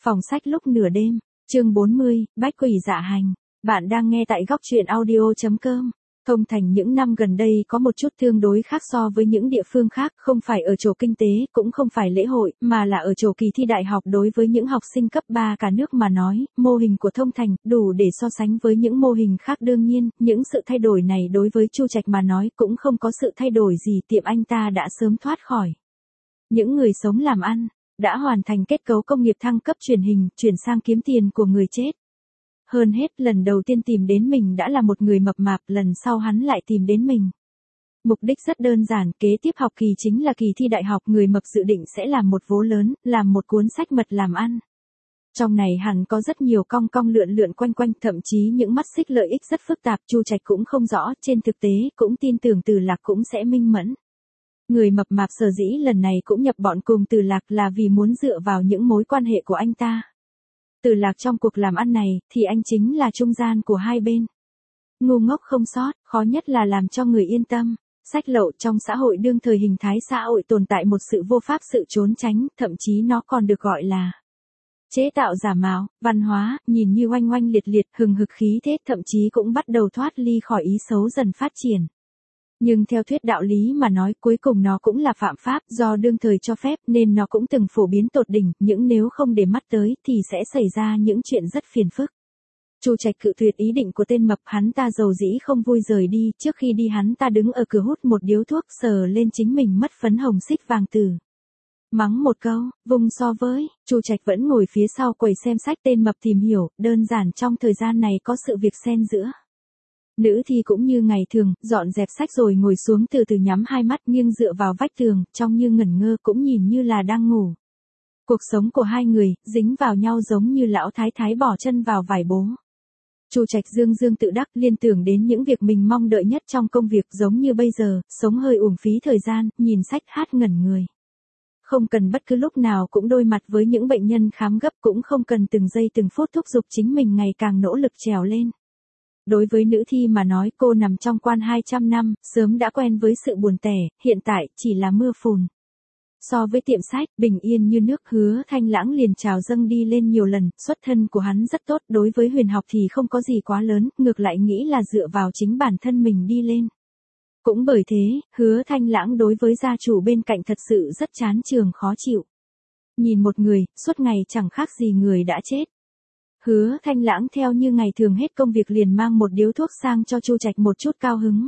Phòng sách lúc nửa đêm, chương 40, Bách quỷ dạ hành. Bạn đang nghe tại góc truyện audio.com. Thông Thành những năm gần đây có một chút tương đối khác so với những địa phương khác, không phải ở chỗ kinh tế, cũng không phải lễ hội, mà là ở chỗ kỳ thi đại học. Đối với những học sinh cấp 3 cả nước mà nói, mô hình của Thông Thành đủ để so sánh với những mô hình khác. Đương nhiên, những sự thay đổi này đối với Chu Trạch mà nói cũng không có sự thay đổi gì, tiệm anh ta đã sớm thoát khỏi những người sống làm ăn, đã hoàn thành kết cấu công nghiệp thăng cấp truyền hình, chuyển sang kiếm tiền của người chết. Hơn hết, lần đầu tiên tìm đến mình đã là một người mập mạp, lần sau hắn lại tìm đến mình. Mục đích rất đơn giản, kế tiếp học kỳ chính là kỳ thi đại học, người mập dự định sẽ làm một vố lớn, làm một cuốn sách mật làm ăn. Trong này hẳn có rất nhiều cong cong lượn lượn quanh quanh, thậm chí những mắt xích lợi ích rất phức tạp, Chu Trạch cũng không rõ, trên thực tế cũng tin tưởng Từ Lạc cũng sẽ minh mẫn. Người mập mạp sở dĩ lần này cũng nhập bọn cùng Từ Lạc là vì muốn dựa vào những mối quan hệ của anh ta. Từ Lạc trong cuộc làm ăn này, thì anh chính là trung gian của hai bên. Ngu ngốc không sót, khó nhất là làm cho người yên tâm. Sách lậu trong xã hội đương thời, hình thái xã hội tồn tại một sự vô pháp, sự trốn tránh, thậm chí nó còn được gọi là chế tạo giả mạo, văn hóa, nhìn như oanh oanh liệt liệt, hừng hực khí thế, thậm chí cũng bắt đầu thoát ly khỏi ý xấu dần phát triển. Nhưng theo thuyết đạo lý mà nói, cuối cùng nó cũng là phạm pháp, do đương thời cho phép nên nó cũng từng phổ biến tột đỉnh, những nếu không để mắt tới thì sẽ xảy ra những chuyện rất phiền phức. Chu Trạch cự tuyệt ý định của tên mập, hắn ta dầu dĩ không vui rời đi, trước khi đi hắn ta đứng ở cửa hút một điếu thuốc, sờ lên chính mình mất phấn hồng xích vàng tử. Mắng một câu, vùng so với, Chu Trạch vẫn ngồi phía sau quầy xem sách. Tên mập tìm hiểu, đơn giản trong thời gian này có sự việc xen giữa. Nữ thi cũng như ngày thường, dọn dẹp sách rồi ngồi xuống, từ từ nhắm hai mắt, nghiêng dựa vào vách tường, trông như ngẩn ngơ, cũng nhìn như là đang ngủ. Cuộc sống của hai người dính vào nhau giống như lão thái thái bỏ chân vào vải bố. Chu Trạch dương dương tự đắc, liên tưởng đến những việc mình mong đợi nhất trong công việc, giống như bây giờ, sống hơi uổng phí thời gian, nhìn sách hát ngẩn người. Không cần bất cứ lúc nào cũng đối mặt với những bệnh nhân khám gấp, cũng không cần từng giây từng phút thúc giục chính mình ngày càng nỗ lực trèo lên. Đối với nữ thi mà nói, cô nằm trong quan 200 năm, sớm đã quen với sự buồn tẻ, hiện tại chỉ là mưa phùn. So với tiệm sách, bình yên như nước, Hứa Thanh Lãng liền trào dâng đi lên nhiều lần, xuất thân của hắn rất tốt, đối với huyền học thì không có gì quá lớn, ngược lại nghĩ là dựa vào chính bản thân mình đi lên. Cũng bởi thế, Hứa Thanh Lãng đối với gia chủ bên cạnh thật sự rất chán chường khó chịu. Nhìn một người, suốt ngày chẳng khác gì người đã chết. Hứa Thanh Lãng theo như ngày thường hết công việc liền mang một điếu thuốc sang cho Chu Trạch một chút cao hứng.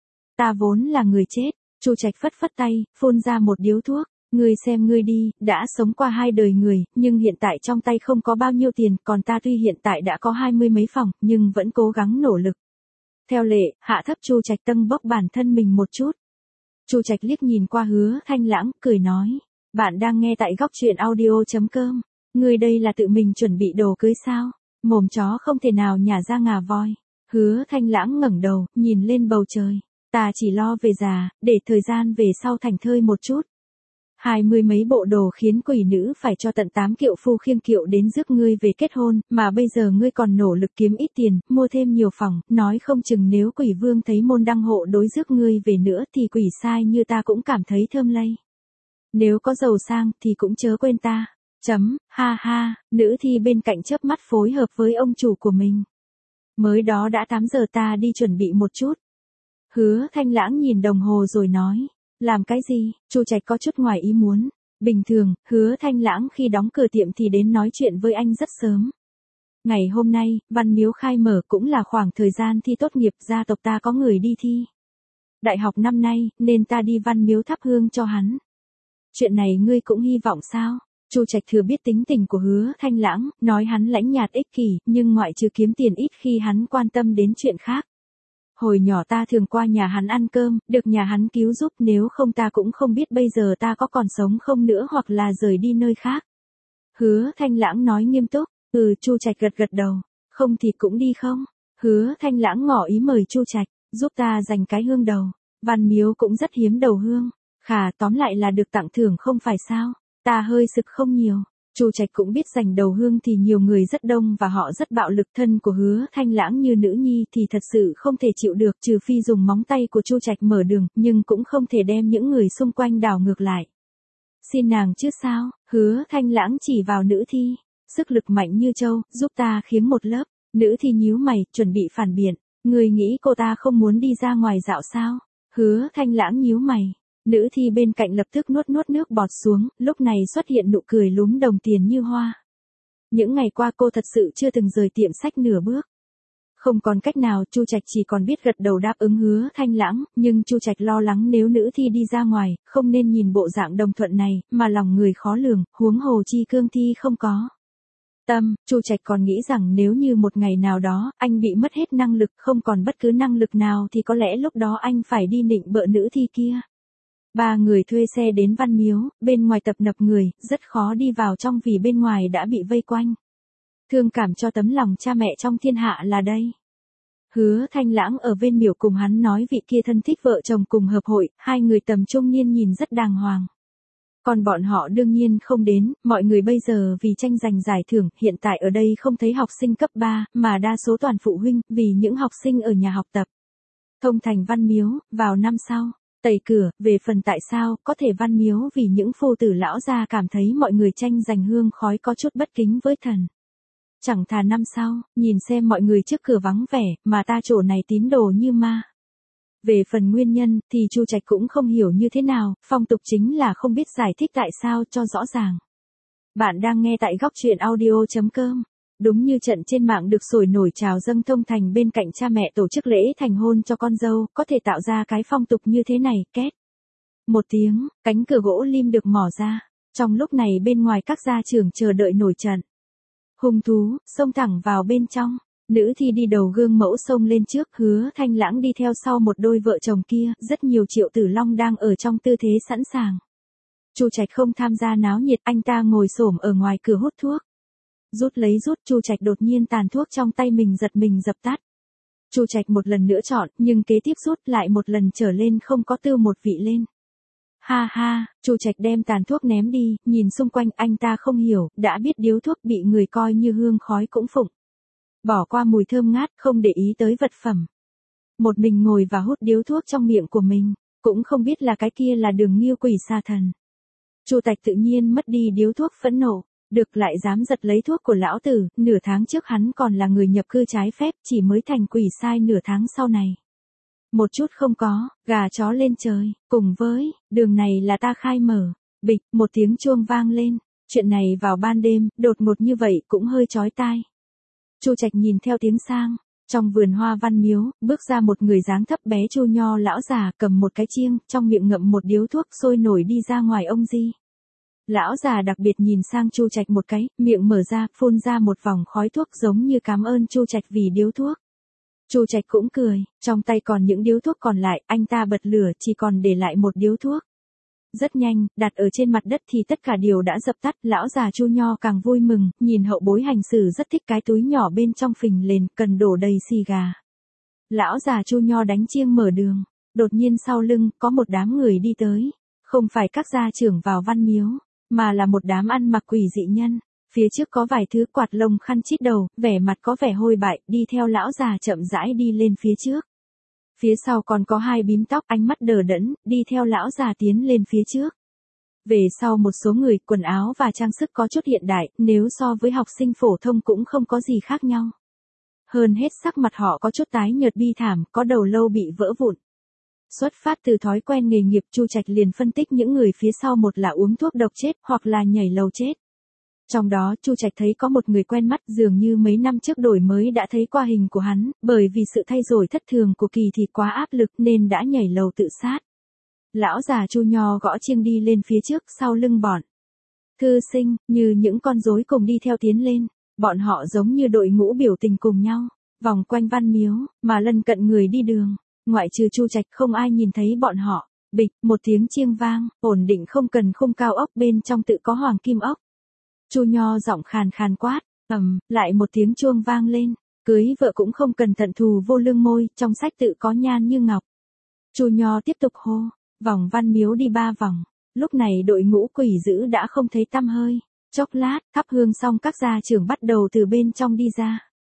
Ta vốn là người chết, Chu Trạch phất phất tay, phun ra một điếu thuốc. Ngươi xem ngươi đi, đã sống qua hai đời người, nhưng hiện tại trong tay không có bao nhiêu tiền, còn ta tuy hiện tại đã có 20 mấy phòng, nhưng vẫn cố gắng nỗ lực. Theo lệ, hạ thấp Chu Trạch tâng bốc bản thân mình một chút. Chu Trạch liếc nhìn qua Hứa Thanh Lãng, cười nói, bạn đang nghe tại góc truyện audio.com. Ngươi đây là tự mình chuẩn bị đồ cưới sao? Mồm chó không thể nào nhả ra ngà voi. Hứa Thanh Lãng ngẩng đầu, nhìn lên bầu trời. Ta chỉ lo về già, để thời gian về sau thành thơi một chút. 20 mấy bộ đồ khiến quỷ nữ phải cho tận 8 kiệu phu khiêng kiệu đến rước ngươi về kết hôn, mà bây giờ ngươi còn nỗ lực kiếm ít tiền, mua thêm nhiều phòng, nói không chừng nếu quỷ vương thấy môn đăng hộ đối rước ngươi về nữa thì quỷ sai như ta cũng cảm thấy thơm lây. Nếu có giàu sang thì cũng chớ quên ta. Ha ha, nữ thi bên cạnh chớp mắt phối hợp với ông chủ của mình. Mới đó đã 8 giờ, ta đi chuẩn bị một chút. Hứa Thanh Lãng nhìn đồng hồ rồi nói, làm cái gì? Chu Trạch có chút ngoài ý muốn. Bình thường, Hứa Thanh Lãng khi đóng cửa tiệm thì đến nói chuyện với anh rất sớm. Ngày hôm nay, Văn Miếu khai mở, cũng là khoảng thời gian thi tốt nghiệp, gia tộc ta có người đi thi đại học năm nay, nên ta đi Văn Miếu thắp hương cho hắn. Chuyện này ngươi cũng hy vọng sao? Chu Trạch thừa biết tính tình của Hứa Thanh Lãng, nói hắn lãnh nhạt ích kỷ, nhưng ngoại trừ kiếm tiền ít khi hắn quan tâm đến chuyện khác. Hồi nhỏ ta thường qua nhà hắn ăn cơm, được nhà hắn cứu giúp, nếu không ta cũng không biết bây giờ ta có còn sống không nữa, hoặc là rời đi nơi khác. Hứa Thanh Lãng nói nghiêm túc. Chu Trạch gật gật đầu. Không thì cũng đi không? Hứa Thanh Lãng ngỏ ý mời Chu Trạch, giúp ta dành cái hương đầu. Văn Miếu cũng rất hiếm đầu hương. Khà, tóm lại là được tặng thưởng không phải sao? Ta hơi sực không nhiều. Chu Trạch cũng biết dành đầu hương thì nhiều người rất đông và họ rất bạo lực, thân của Hứa Thanh Lãng như nữ nhi thì thật sự không thể chịu được, trừ phi dùng móng tay của Chu Trạch mở đường, nhưng cũng không thể đem những người xung quanh đảo ngược lại. Xin nàng chứ sao? Hứa Thanh Lãng chỉ vào nữ thi. sức lực mạnh như trâu, giúp ta khiếng một lớp. Nữ thi nhíu mày, chuẩn bị phản biện. Người nghĩ cô ta không muốn đi ra ngoài dạo sao? Hứa Thanh Lãng nhíu mày. Nữ thi bên cạnh lập tức nuốt nước bọt xuống, lúc này xuất hiện nụ cười lúm đồng tiền như hoa. Những ngày qua cô thật sự chưa từng rời tiệm sách nửa bước. Không còn cách nào, Chu Trạch chỉ còn biết gật đầu đáp ứng Hứa Thanh Lãng, nhưng Chu Trạch lo lắng nếu nữ thi đi ra ngoài, không nên nhìn bộ dạng đồng thuận này, mà lòng người khó lường, huống hồ chi cương thi không có. Chu Trạch còn nghĩ rằng nếu như một ngày nào đó, anh bị mất hết năng lực, không còn bất cứ năng lực nào thì có lẽ lúc đó anh phải đi nịnh bợ nữ thi kia. Ba người thuê xe đến Văn Miếu, bên ngoài tập nập người, rất khó đi vào trong vì bên ngoài đã bị vây quanh. Thương cảm cho tấm lòng cha mẹ trong thiên hạ là đây. Hứa Thanh Lãng ở bên miểu cùng hắn nói vị kia thân thích vợ chồng cùng hợp hội, hai người tầm trung niên nhìn rất đàng hoàng. Còn bọn họ đương nhiên không đến, mọi người bây giờ vì tranh giành giải thưởng, hiện tại ở đây không thấy học sinh cấp 3, mà đa số toàn phụ huynh, vì những học sinh ở nhà học tập. Thông thành Văn Miếu, vào năm sau, tẩy cửa, về phần tại sao, có thể Văn Miếu vì những phu tử lão gia cảm thấy mọi người tranh giành hương khói có chút bất kính với thần. Chẳng thà năm sau, nhìn xem mọi người trước cửa vắng vẻ, mà ta chỗ này tín đồ như ma. Về phần nguyên nhân, thì Chu Trạch cũng không hiểu như thế nào, phong tục chính là không biết giải thích tại sao cho rõ ràng. Bạn đang nghe tại góc truyện audio.com. Đúng như trận trên mạng được sôi nổi trào dâng thông thành bên cạnh cha mẹ tổ chức lễ thành hôn cho con dâu, có thể tạo ra cái phong tục như thế này, két. Một tiếng, cánh cửa gỗ lim được mở ra. Trong lúc này bên ngoài các gia trưởng chờ đợi nổi trận. Hung thú, xông thẳng vào bên trong. Nữ thi đi đầu gương mẫu xông lên trước, Hứa Thanh Lãng đi theo sau một đôi vợ chồng kia, rất nhiều Triệu Tử Long đang ở trong tư thế sẵn sàng. Chu Trạch không tham gia náo nhiệt, anh ta ngồi xổm ở ngoài cửa hút thuốc. Rút, Chu Trạch đột nhiên tàn thuốc trong tay mình giật mình dập tắt. Chu Trạch một lần nữa chọn, nhưng kế tiếp rút lại một lần trở lên không có tư một vị lên. Ha ha, Chu Trạch đem tàn thuốc ném đi, nhìn xung quanh anh ta không hiểu, đã biết điếu thuốc bị người coi như hương khói cũng phụng. Bỏ qua mùi thơm ngát, không để ý tới vật phẩm. Một mình ngồi và hút điếu thuốc trong miệng của mình, cũng không biết là cái kia là đường nghiêu quỷ sa thần. Chu Trạch tự nhiên mất đi điếu thuốc phẫn nộ, được lại dám giật lấy thuốc của lão tử, nửa tháng trước hắn còn là người nhập cư trái phép, chỉ mới thành quỷ sai nửa tháng sau này. Một chút không có, gà chó lên trời, cùng với, đường này là ta khai mở, bịch, một tiếng chuông vang lên, chuyện này vào ban đêm, đột ngột như vậy cũng hơi chói tai. Chu Trạch nhìn theo tiếng sang, trong vườn hoa Văn Miếu, bước ra một người dáng thấp bé Chu Nho lão già cầm một cái chiêng, trong miệng ngậm một điếu thuốc sôi nổi đi ra ngoài ông Di. Lão già đặc biệt nhìn sang Chu Trạch một cái, miệng mở ra, phun ra một vòng khói thuốc giống như cảm ơn Chu Trạch vì điếu thuốc. Chu Trạch cũng cười, trong tay còn những điếu thuốc còn lại, anh ta bật lửa chỉ còn để lại một điếu thuốc. Rất nhanh, đặt ở trên mặt đất thì tất cả đều đã dập tắt, lão già Chu Nho càng vui mừng, nhìn hậu bối hành xử rất thích cái túi nhỏ bên trong phình lên, cần đổ đầy xì gà. Lão già Chu Nho đánh chiêng mở đường, đột nhiên sau lưng, có một đám người đi tới, không phải các gia trưởng vào Văn Miếu, mà là một đám ăn mặc quỷ dị nhân. Phía trước có vài thứ quạt lông khăn chít đầu, vẻ mặt có vẻ hôi bại, đi theo lão già chậm rãi đi lên phía trước. Phía sau còn có hai bím tóc, ánh mắt đờ đẫn, đi theo lão già tiến lên phía trước. Về sau một số người, quần áo và trang sức có chút hiện đại, nếu so với học sinh phổ thông cũng không có gì khác nhau. Hơn hết sắc mặt họ có chút tái nhợt bi thảm, có đầu lâu bị vỡ vụn. Xuất phát từ thói quen nghề nghiệp, Chu Trạch liền phân tích những người phía sau, một là uống thuốc độc chết, hoặc là nhảy lầu chết. Trong đó, Chu Trạch thấy có một người quen mắt, dường như mấy năm trước đổi mới đã thấy qua hình của hắn, bởi vì sự thay đổi thất thường của kỳ thì quá áp lực nên đã nhảy lầu tự sát. Lão già Chu Nho gõ chiêng đi lên phía trước, sau lưng bọn thư sinh, như những con rối cùng đi theo tiến lên, bọn họ giống như đội ngũ biểu tình cùng nhau, vòng quanh Văn Miếu, mà lân cận người đi đường, ngoại trừ Chu Trạch không ai nhìn thấy bọn họ. Bịch, một tiếng chiêng vang, ổn định không cần khung cao ốc, bên trong tự có hoàng kim ốc. Chu Nho giọng khàn khàn quát, lại một tiếng chuông vang lên, cưới vợ cũng không cần thận thù vô lương môi, trong sách tự có nhan như ngọc. Chu Nho tiếp tục hô, vòng Văn Miếu đi 3 vòng, lúc này đội ngũ quỷ dữ đã không thấy tăm hơi, chốc lát, thắp hương xong các gia trưởng bắt đầu từ bên trong đi ra.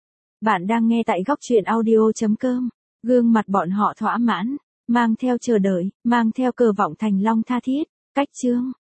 Bạn đang nghe tại góc truyện audio.com, gương mặt bọn họ thỏa mãn, mang theo chờ đợi, mang theo cờ vọng thành long tha thiết, cách chương.